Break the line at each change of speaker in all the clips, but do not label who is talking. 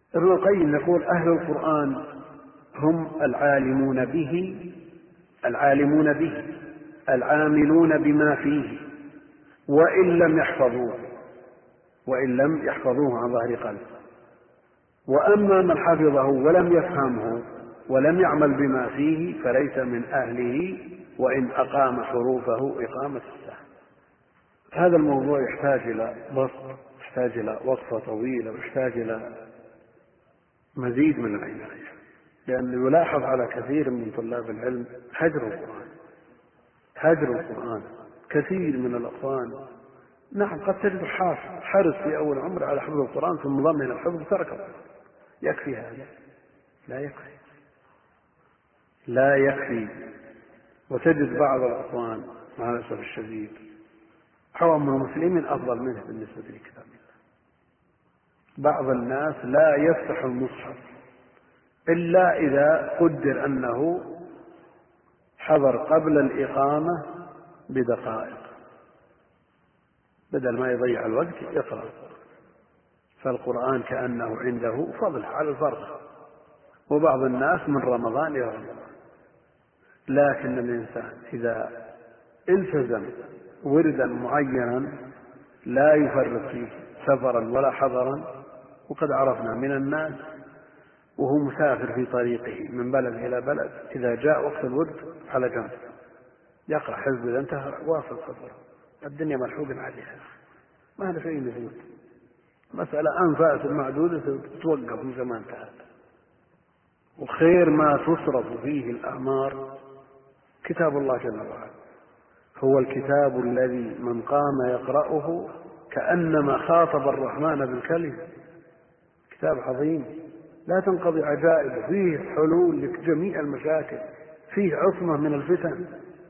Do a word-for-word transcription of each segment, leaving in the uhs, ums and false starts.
ابن القيم يقول أهل القرآن هم العالمون به العالمون به العاملون بما فيه وإن لم يحفظوه وإن لم يحفظوه عن ظهر قلب. وأما من حفظه ولم يفهمه ولم يعمل بما فيه فليس من أهله وإن أقام حروفه إقامة الساعة. هذا الموضوع يحتاج إلى بسط، يحتاج إلى وقفة طويلة، ويحتاج إلى مزيد من العناية، لأنه يلاحظ على كثير من طلاب العلم هجر القرآن هجر القرآن كثير من الأطفال. نعم قد تجد حافظ حرص في أول عمر على حفظ القرآن ثم ضمن الحفظ ترك القرآن. يكفي هذا؟ لا يكفي لا يكفي وتجد بعض الأطفال مع الأسف الشديد عوام المسلمين أفضل منه بالنسبة لكتاب الله. بعض الناس لا يفتح المصحف إلا إذا قدر أنه حضر قبل الإقامة بدقائق، بدل ما يضيع الوقت يقرأ. فالقرآن كأنه عنده فضل على الفرض. وبعض الناس من رمضان إلى رمضان، لكن الإنسان إذا التزم وردا معينا لا يفرط فيه سفرا ولا حضرا. وقد عرفنا من الناس وهو مسافر في طريقه من بلد إلى بلد إذا جاء وقت الورد على جنب يقرأ حزب إذا انتهى واصل سفره. الدنيا ملحوق عليها، ما هذا شيء يفوت. مسألة أنفاس معدودة تتوقف من زمان انتهت. وخير ما تصرف فيه الأعمار كتاب الله جل وعلا. هو الكتاب الذي من قام يقرأه كأنما خاطب الرحمن بالكلمة. كتاب عظيم لا تنقضي عجائبه، فيه حلول لجميع المشاكل، فيه عصمة من الفتن.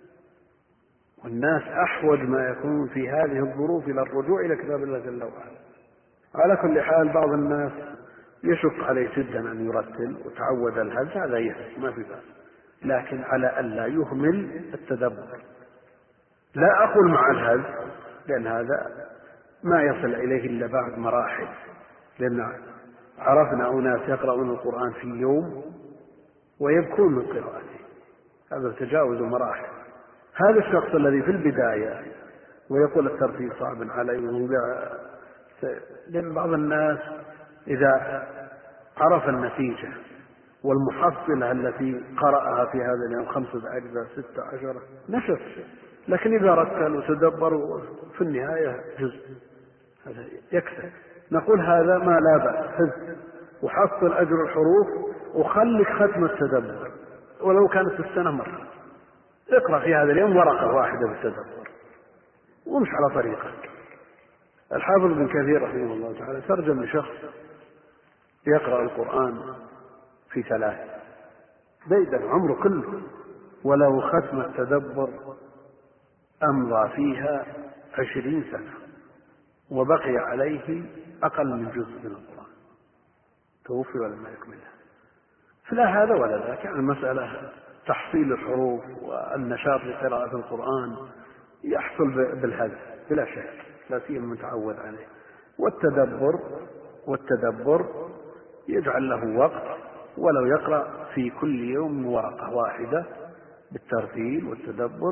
والناس أحوج ما يكون في هذه الظروف إلى الرجوع إلى كتاب الله جل وعلا. على كل حال بعض الناس يشق عليه جدا أن يرتل وتعود الهز، هذا يهز ما في بأس، لكن على ألا يهمل التدبر. لا أقول مع الهز لأن هذا ما يصل إليه إلا بعد مراحل، لأن عرفنا أناس يقرؤون القرآن في يوم ويبكون من قراءته، هذا تجاوز مراحل. هذا الشخص الذي في البداية ويقول الترتيب صعب علي، لأن بعض الناس إذا عرف النتيجة والمحصلة التي قرأها في هذا اليوم خمسة أجزاء ستة عشر نشف، لكن إذا رتل وتدبر في النهاية جزء هذا يكفي. نقول هذا ما لا بأس، حفظ وحصل أجر الحروف وخلك ختم التدبر ولو كانت السنة مرة. اقرأ في هذا اليوم ورقة واحدة بالتدبر ومش على طريقك. الحافظ ابن كثير رحمه الله تعالى ترجم لشخص يقرأ القرآن في ثلاث بيدا عمره كله، ولو ختم التدبر أمضى فيها عشرين سنة وبقي عليه أقل من جزء من القرآن، توفي ولم يكملها. فلا هذا ولا ذاك، يعني المسألة تحصيل الحروف والنشاط لقراءة القرآن يحصل بالهدف بلا شك، لا سيما المتعود عليه. والتدبر والتدبر يجعل له وقت، ولو يقرأ في كل يوم ورقة واحدة بالترتيل والتدبر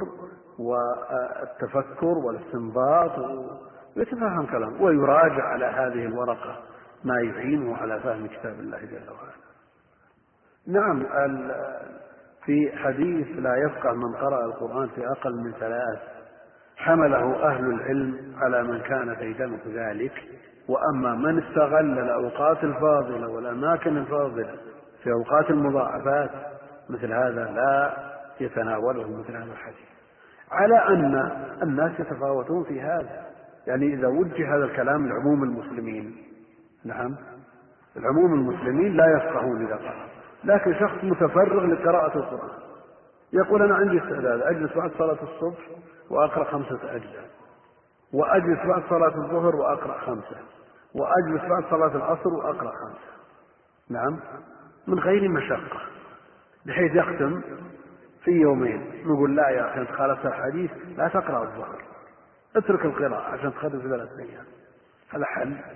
والتفكر والاستنباط ويتفهم كلام، ويراجع على هذه الورقة ما يعينه على فهم كتاب الله جل وعلا. نعم في حديث لا يفقه من قرأ القرآن في أقل من ثلاث حمله أهل العلم على من كان ديدنه ذلك. وأما من استغل الأوقات الفاضلة والأماكن الفاضلة في أوقات المضاعفات مثل هذا لا يتناوله مثل هذا الحديث. على أن الناس يتفاوتون في هذا، يعني إذا وجه هذا الكلام لعموم المسلمين، نعم العموم المسلمين لا يفقهون إذا قرأ، لكن شخص متفرغ لقراءة القرآن يقول أنا عندي استعداد أجلس بعد صلاة الصبح وأقرأ خمسة أجزاء، وأجلس بعد صلاة الظهر وأقرأ خمسة، وأجلس بعد صلاة العصر وأقرأ خمسة، نعم من غير مشقة، بحيث يختم في يومين. نقول لا يا أخي أنت خالفت الحديث، لا تقرأ الظهر، اترك القراءة عشان تخلص في ثلاث أيام. هذا حل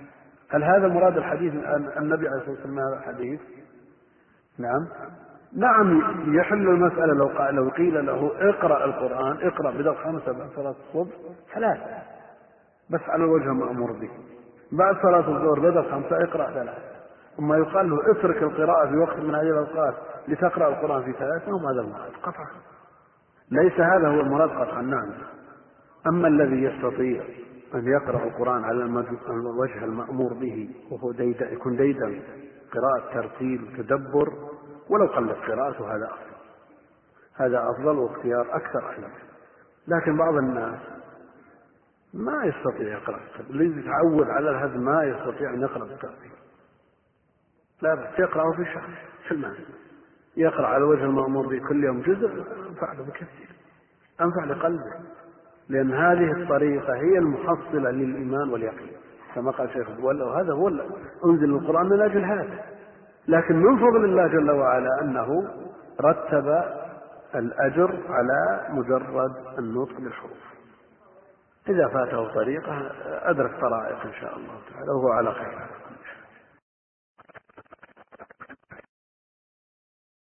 هل هذا مراد الحديث أن النبي عليه الصلاة والسلام هذا الحديث؟ نعم نعم يحل المسألة لو قال لو قيل له اقرأ القرآن، اقرأ بدل خمسة بعد صلاة الصبح ثلاثة بس على الوجه المأمور به، بعد صلاة الظهر بدل خمسة اقرأ ثلاثة، ثم يقال له اترك القراءة في وقت من هذه الأوقات لتقرأ القرآن في ثلاثة، وما هذا المراد قطعا، ليس هذا هو المراد قطعا. نعم. أما الذي يستطيع أن يقرأ القرآن على الوجه المأمور به وهو ديدا يكون ديدا قراءة ترتيل وتدبر ولو قلت قراءته هذا أفضل، هذا أفضل واختيار أكثر أحيانا. لكن بعض الناس ما يستطيع يقرأ الترتيل، الذي يتعود على هذا ما يستطيع أن يقرأ الترتيل، لا بس يقرأه في شهر في المعنى، يقرأ على وجه المأمور به كل يوم جزء أنفع له بكثير، أنفع لقلبه، لأن هذه الطريقة هي المحصلة للإيمان واليقين كما قال شيخ الدولة، وهذا هو أنزل القرآن من أجل هذا. لكن من فضل الله جل وعلا أنه رتب الأجر على مجرد النطق بالحروف، إذا فاته طريقة أدرك طرائق إن شاء الله تعالى وهو على خير.